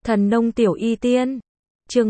Thần nông tiểu y tiên. Chương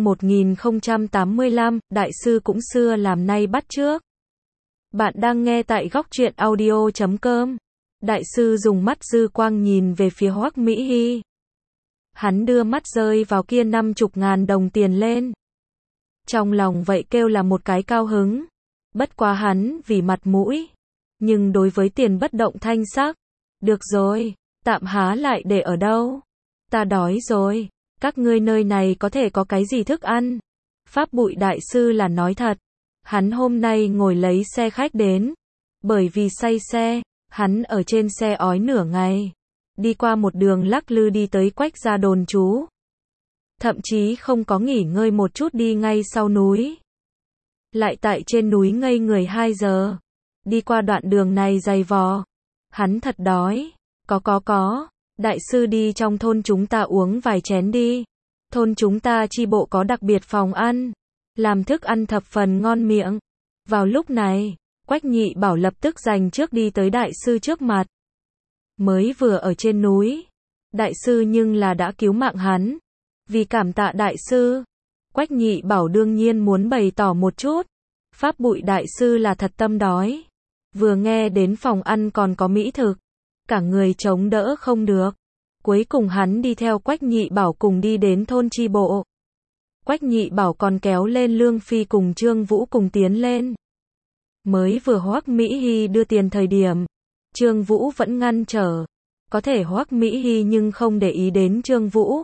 1085, đại sư cũng xưa làm nay bắt chước. Bạn đang nghe tại góc truyện audio.com. Đại sư dùng mắt dư quang nhìn về phía Hoắc Mỹ Hi. Hắn đưa mắt rơi vào kia 50.000 đồng tiền lên. Trong lòng vậy kêu là một cái cao hứng. Bất quá hắn vì mặt mũi. Nhưng đối với tiền bất động thanh sắc. Được rồi, tạm há lại để ở đâu? Ta đói rồi. Các ngươi nơi này có thể có cái gì thức ăn? Pháp Bụi đại sư là nói thật. Hắn hôm nay ngồi lấy xe khách đến. Bởi vì say xe, hắn ở trên xe ói nửa ngày. Đi qua một đường lắc lư đi tới Quách gia đồn trú. Thậm chí không có nghỉ ngơi một chút đi ngay sau núi. Lại tại trên núi ngây người 2 giờ. Đi qua đoạn đường này dày vò. Hắn thật đói. Có. Đại sư đi trong thôn chúng ta uống vài chén đi. Thôn chúng ta chi bộ có đặc biệt phòng ăn. Làm thức ăn thập phần ngon miệng. Vào lúc này, Quách Nhị Bảo lập tức giành trước đi tới đại sư trước mặt. Mới vừa ở trên núi. Đại sư nhưng là đã cứu mạng hắn. Vì cảm tạ đại sư. Quách Nhị Bảo đương nhiên muốn bày tỏ một chút. Pháp Bụi đại sư là thật tâm đói. Vừa nghe đến phòng ăn còn có mỹ thực. Cả người chống đỡ không được. Cuối cùng hắn đi theo Quách Nhị Bảo cùng đi đến thôn chi bộ. Quách Nhị Bảo còn kéo lên Lương Phi cùng Trương Vũ cùng tiến lên. Mới vừa Hoắc Mỹ Hi đưa tiền thời điểm, Trương Vũ vẫn ngăn trở. Có thể Hoắc Mỹ Hi nhưng không để ý đến Trương Vũ.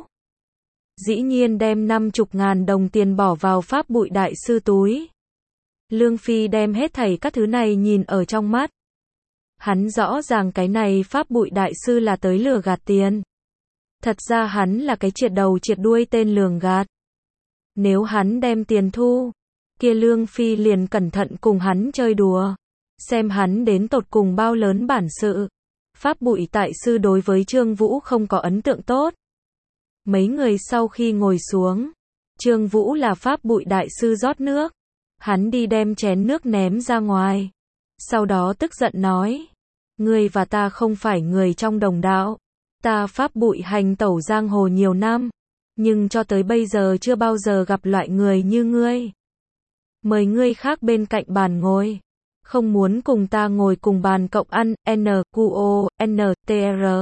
Dĩ nhiên đem 50.000 đồng tiền bỏ vào Pháp Bụi đại sư túi. Lương Phi đem hết thảy các thứ này nhìn ở trong mắt. Hắn rõ ràng cái này Pháp Bụi đại sư là tới lừa gạt tiền. Thật ra hắn là cái triệt đầu triệt đuôi tên lường gạt. Nếu hắn đem tiền thu, kia Lương Phi liền cẩn thận cùng hắn chơi đùa. Xem hắn đến tột cùng bao lớn bản sự. Pháp Bụi đại sư đối với Trương Vũ không có ấn tượng tốt. Mấy người sau khi ngồi xuống, Trương Vũ là Pháp Bụi đại sư rót nước. Hắn đi đem chén nước ném ra ngoài. Sau đó tức giận nói. Ngươi và ta không phải người trong đồng đạo. Ta Pháp Bụi hành tẩu giang hồ nhiều năm. Nhưng cho tới bây giờ chưa bao giờ gặp loại người như ngươi. Mời ngươi khác bên cạnh bàn ngồi. Không muốn cùng ta ngồi cùng bàn cộng ăn. NQO.NTR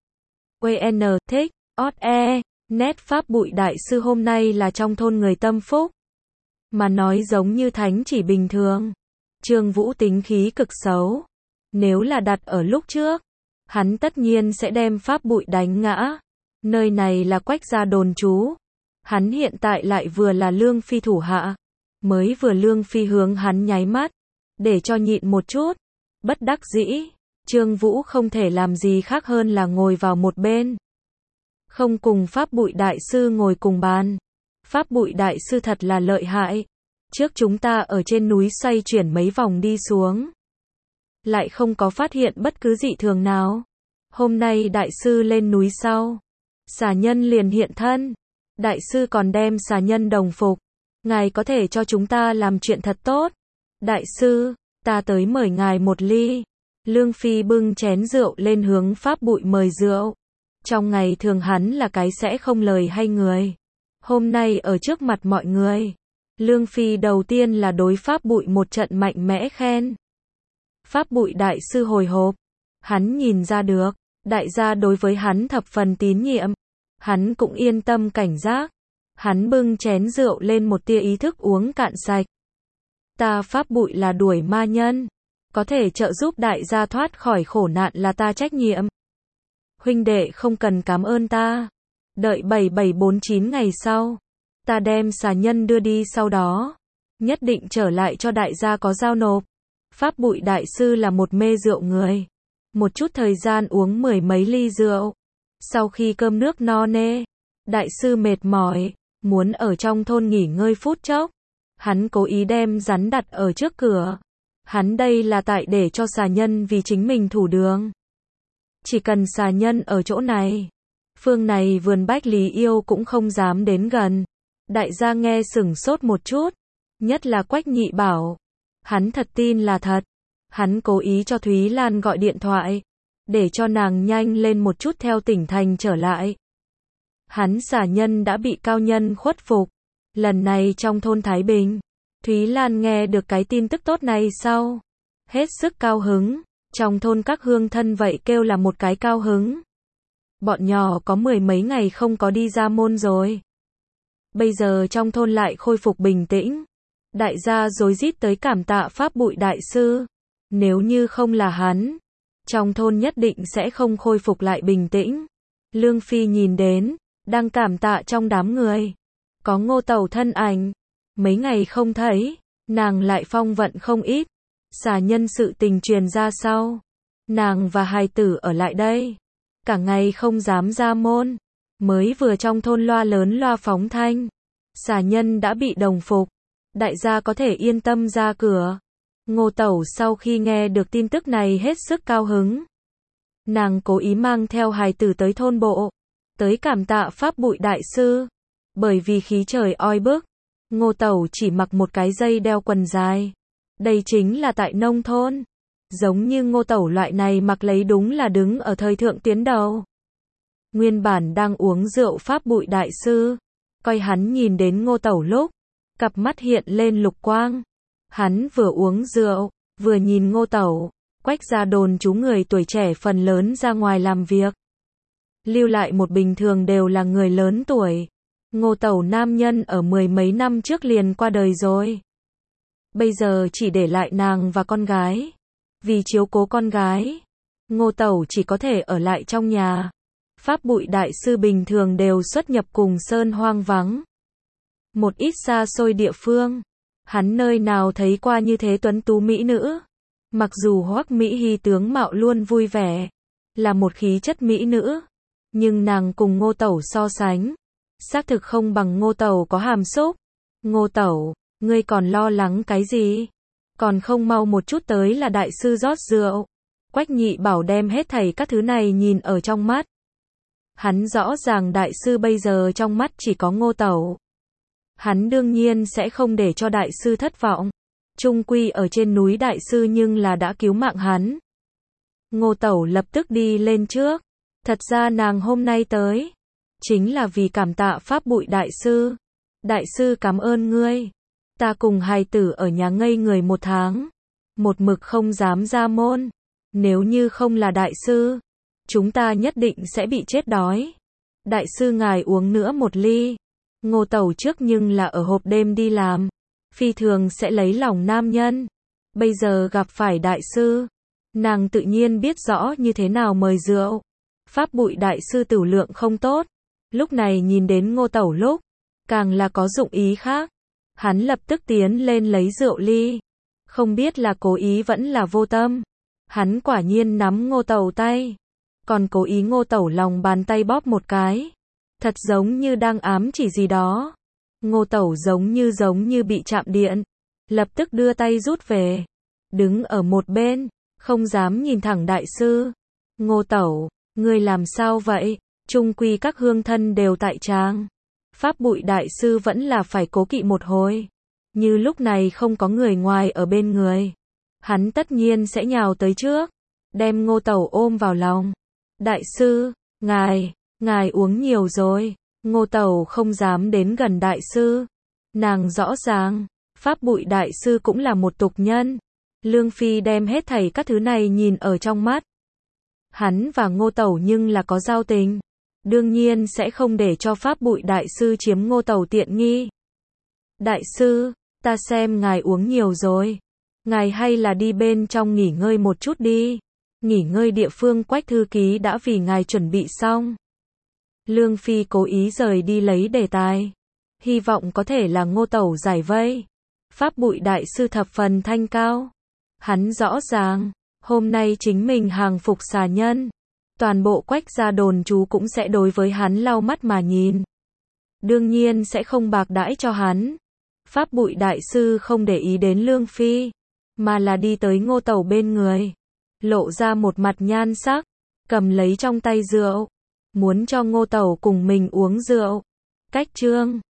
QN thích. OE. Nét Pháp Bụi đại sư hôm nay là trong thôn người tâm phúc. Mà nói giống như thánh chỉ bình thường. Trương Vũ tính khí cực xấu. Nếu là đặt ở lúc trước, hắn tất nhiên sẽ đem Pháp Bụi đánh ngã. Nơi này là Quách gia đồn trú. Hắn hiện tại lại vừa là Lương Phi thủ hạ. Mới vừa Lương Phi hướng hắn nháy mắt. Để cho nhịn một chút. Bất đắc dĩ. Trương Vũ không thể làm gì khác hơn là ngồi vào một bên. Không cùng Pháp Bụi đại sư ngồi cùng bàn. Pháp Bụi đại sư thật là lợi hại. Trước chúng ta ở trên núi xoay chuyển mấy vòng đi xuống. Lại không có phát hiện bất cứ dị thường nào. Hôm nay đại sư lên núi sau. Xà nhân liền hiện thân. Đại sư còn đem xà nhân đồng phục. Ngài có thể cho chúng ta làm chuyện thật tốt. Đại sư, ta tới mời ngài một ly. Lương Phi bưng chén rượu lên hướng Pháp Bụi mời rượu. Trong ngày thường hắn là cái sẽ không lời hay người. Hôm nay ở trước mặt mọi người. Lương Phi đầu tiên là đối Pháp Bụi một trận mạnh mẽ khen. Pháp Bụi đại sư hồi hộp. Hắn nhìn ra được. Đại gia đối với hắn thập phần tín nhiệm. Hắn cũng yên tâm cảnh giác. Hắn bưng chén rượu lên một tia ý thức uống cạn sạch. Ta Pháp Bụi là đuổi ma nhân. Có thể trợ giúp đại gia thoát khỏi khổ nạn là ta trách nhiệm. Huynh đệ không cần cảm ơn ta. Đợi 7749 ngày sau. Ta đem xà nhân đưa đi sau đó. Nhất định trở lại cho đại gia có giao nộp. Pháp Bụi đại sư là một mê rượu người. Một chút thời gian uống 10 mấy ly rượu. Sau khi cơm nước no nê. Đại sư mệt mỏi. Muốn ở trong thôn nghỉ ngơi phút chốc. Hắn cố ý đem rắn đặt ở trước cửa. Hắn đây là tại để cho xà nhân vì chính mình thủ đường. Chỉ cần xà nhân ở chỗ này. Phương này vườn bách lý yêu cũng không dám đến gần. Đại gia nghe sửng sốt một chút. Nhất là Quách Nhị Bảo. Hắn thật tin là thật. Hắn cố ý cho Thúy Lan gọi điện thoại. Để cho nàng nhanh lên một chút theo tỉnh thành trở lại. Hắn xả nhân đã bị cao nhân khuất phục. Lần này trong thôn Thái Bình, Thúy Lan nghe được cái tin tức tốt này sau, hết sức cao hứng. Trong thôn các hương thân vậy kêu là một cái cao hứng. Bọn nhỏ có 10 mấy ngày không có đi ra môn rồi. Bây giờ trong thôn lại khôi phục bình tĩnh. Đại gia rối rít tới cảm tạ Pháp Bụi đại sư. Nếu như không là hắn, trong thôn nhất định sẽ không khôi phục lại bình tĩnh. Lương Phi nhìn đến, đang cảm tạ trong đám người. Có Ngô Tẩu thân ảnh. Mấy ngày không thấy, nàng lại phong vận không ít. Xả nhân sự tình truyền ra sau. Nàng và hài tử ở lại đây. Cả ngày không dám ra môn. Mới vừa trong thôn loa lớn loa phóng thanh. Xả nhân đã bị đồng phục. Đại gia có thể yên tâm ra cửa. Ngô Tẩu sau khi nghe được tin tức này hết sức cao hứng. Nàng cố ý mang theo hài tử tới thôn bộ. Tới cảm tạ Pháp Bụi đại sư. Bởi vì khí trời oi bức. Ngô Tẩu chỉ mặc một cái dây đeo quần dài. Đây chính là tại nông thôn. Giống như Ngô Tẩu loại này mặc lấy đúng là đứng ở thời thượng tiến đầu. Nguyên bản đang uống rượu Pháp Bụi đại sư. Coi hắn nhìn đến Ngô Tẩu lúc. Cặp mắt hiện lên lục quang. Hắn vừa uống rượu, vừa nhìn Ngô Tẩu. Quách gia đồn chú người tuổi trẻ phần lớn ra ngoài làm việc. Lưu lại một bình thường đều là người lớn tuổi. Ngô Tẩu nam nhân ở 10 mấy năm trước liền qua đời rồi. Bây giờ chỉ để lại nàng và con gái. Vì chiếu cố con gái, Ngô Tẩu chỉ có thể ở lại trong nhà. Pháp Bụi đại sư bình thường đều xuất nhập cùng sơn hoang vắng. Một ít xa xôi địa phương, hắn nơi nào thấy qua như thế tuấn tú mỹ nữ. Mặc dù Hoắc Mỹ Hy tướng mạo luôn vui vẻ, là một khí chất mỹ nữ, nhưng nàng cùng Ngô Tẩu so sánh, xác thực không bằng Ngô Tẩu có hàm xúc. Ngô Tẩu, ngươi còn lo lắng cái gì? Còn không mau một chút tới là đại sư rót rượu. Quách Nhị Bảo đem hết thảy các thứ này nhìn ở trong mắt. Hắn rõ ràng đại sư bây giờ trong mắt chỉ có Ngô Tẩu. Hắn đương nhiên sẽ không để cho đại sư thất vọng. Trung quy ở trên núi đại sư nhưng là đã cứu mạng hắn. Ngô Tẩu lập tức đi lên trước. Thật ra nàng hôm nay tới, chính là vì cảm tạ Pháp Bụi đại sư. Đại sư cảm ơn ngươi. Ta cùng hài tử ở nhà ngây người 1 tháng. Một mực không dám ra môn. Nếu như không là đại sư, chúng ta nhất định sẽ bị chết đói. Đại sư ngài uống nữa một ly. Ngô Tẩu trước nhưng là ở hộp đêm đi làm. Phi thường sẽ lấy lòng nam nhân. Bây giờ gặp phải đại sư. Nàng tự nhiên biết rõ như thế nào mời rượu. Pháp Bụi đại sư tửu lượng không tốt. Lúc này nhìn đến Ngô Tẩu lúc, càng là có dụng ý khác. Hắn lập tức tiến lên lấy rượu ly. Không biết là cố ý vẫn là vô tâm. Hắn quả nhiên nắm Ngô Tẩu tay. Còn cố ý Ngô Tẩu lòng bàn tay bóp một cái. Thật giống như đang ám chỉ gì đó. Ngô Tẩu giống như bị chạm điện. Lập tức đưa tay rút về. Đứng ở một bên, không dám nhìn thẳng đại sư. Ngô Tẩu, ngươi làm sao vậy? Trung quy các hương thân đều tại tràng. Pháp Bụi đại sư vẫn là phải cố kỵ một hồi. Như lúc này không có người ngoài ở bên người. Hắn tất nhiên sẽ nhào tới trước. Đem Ngô Tẩu ôm vào lòng. Đại sư, ngài uống nhiều rồi. Ngô Tẩu không dám đến gần đại sư. Nàng rõ ràng, Pháp Bụi đại sư cũng là một tục nhân. Lương Phi đem hết thảy các thứ này nhìn ở trong mắt. Hắn và Ngô Tẩu nhưng là có giao tình. Đương nhiên sẽ không để cho Pháp Bụi đại sư chiếm Ngô Tẩu tiện nghi. Đại sư, ta xem ngài uống nhiều rồi. Ngài hay là đi bên trong nghỉ ngơi một chút đi. Nghỉ ngơi địa phương Quách thư ký đã vì ngài chuẩn bị xong. Lương Phi cố ý rời đi lấy đề tài. Hy vọng có thể là Ngô Tẩu giải vây. Pháp Bụi đại sư thập phần thanh cao. Hắn rõ ràng, hôm nay chính mình hàng phục xà nhân. Toàn bộ Quách gia đồn chú cũng sẽ đối với hắn lau mắt mà nhìn. Đương nhiên sẽ không bạc đãi cho hắn. Pháp Bụi đại sư không để ý đến Lương Phi, mà là đi tới Ngô Tẩu bên người. Lộ ra một mặt nhan sắc, cầm lấy trong tay rượu. Muốn cho Ngô Tẩu cùng mình uống rượu. Cách chương